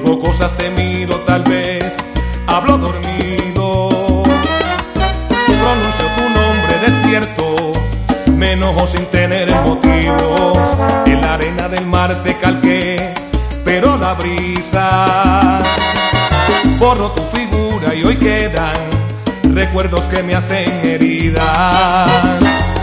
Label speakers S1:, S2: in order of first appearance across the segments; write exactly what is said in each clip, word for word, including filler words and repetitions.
S1: Digo cosas, te miro, tal vez hablo dormido. Pronuncio tu nombre despierto, me enojo sin tener motivos. En la arena del mar te calqué, pero la brisa borró tu figura y hoy quedan recuerdos que me hacen heridas.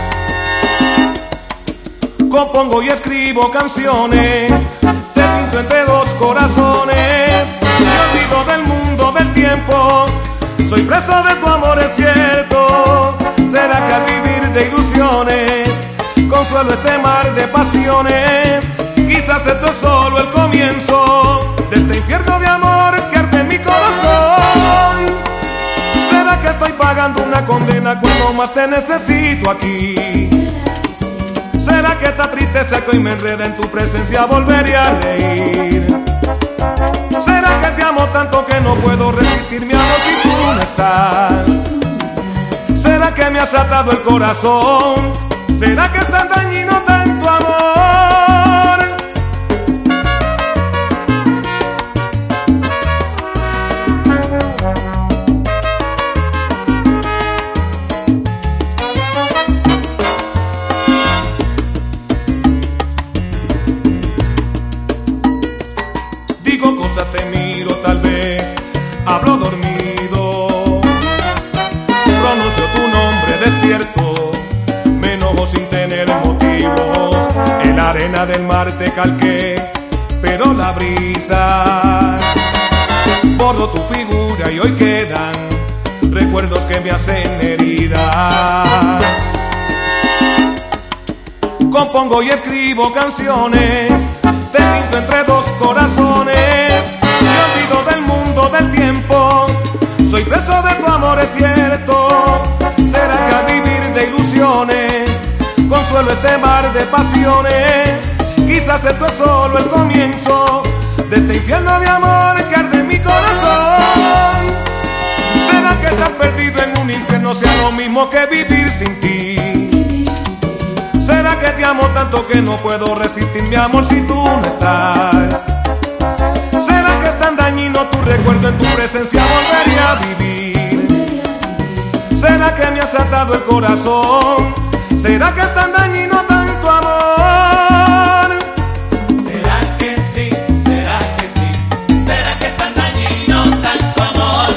S1: Compongo y escribo canciones, te pinto entre dos corazones. Me olvido del mundo, del tiempo, soy preso de tu amor, es cierto. ¿Será que al vivir de ilusiones consuelo este mar de pasiones? Quizás esto es solo el comienzo de este infierno de amor que arde en mi corazón. ¿Será que estoy pagando una condena cuando más te necesito aquí? ¿Será que esta tristeza que hoy me enreda en tu presencia volvería a reír? ¿Será que te amo tanto que no puedo resistir mi amor si tú no estás? ¿Será que me has atado el corazón? ¿Será que es tan dañino tanto amor? Digo cosas, te miro, tal vez hablo dormido. Pronuncio tu nombre despierto, me enojo sin tener motivos. En la arena del mar te calqué, pero la brisa borró tu figura y hoy quedan recuerdos que me hacen heridas. Compongo y escribo canciones, te pinto entre dos corazones. Me olvido del mundo, del tiempo, soy preso de tu amor, es cierto. ¿Será que al vivir de ilusiones consuelo este mar de pasiones? Quizás esto es solo el comienzo de este infierno de amor que arde en mi corazón. ¿Será que estar perdido en un infierno sea lo mismo que vivir sin ti? ¿Será que te amo tanto que no puedo resistir mi amor si tú no estás? ¿Será que es tan dañino tu recuerdo, en tu presencia volvería a vivir? ¿Será que me has atado el corazón? ¿Será que es tan dañino tanto amor?
S2: ¿Será que sí? ¿Será que sí? ¿Será que es tan dañino tanto amor?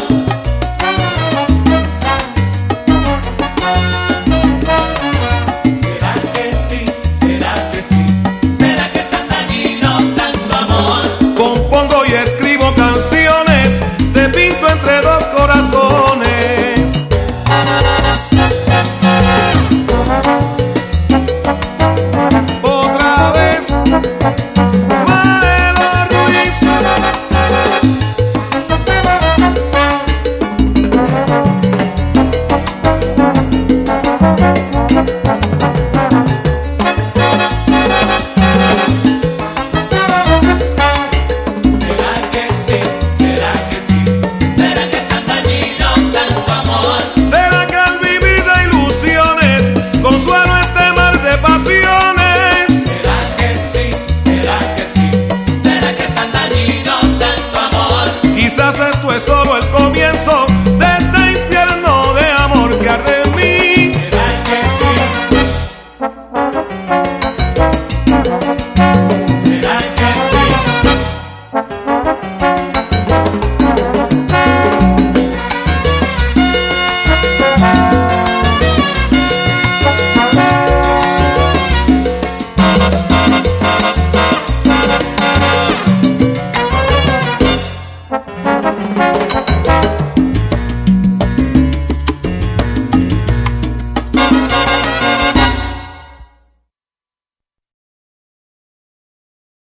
S2: ¿Será que sí? ¿Será que sí? ¿Será que es tan dañino tanto amor?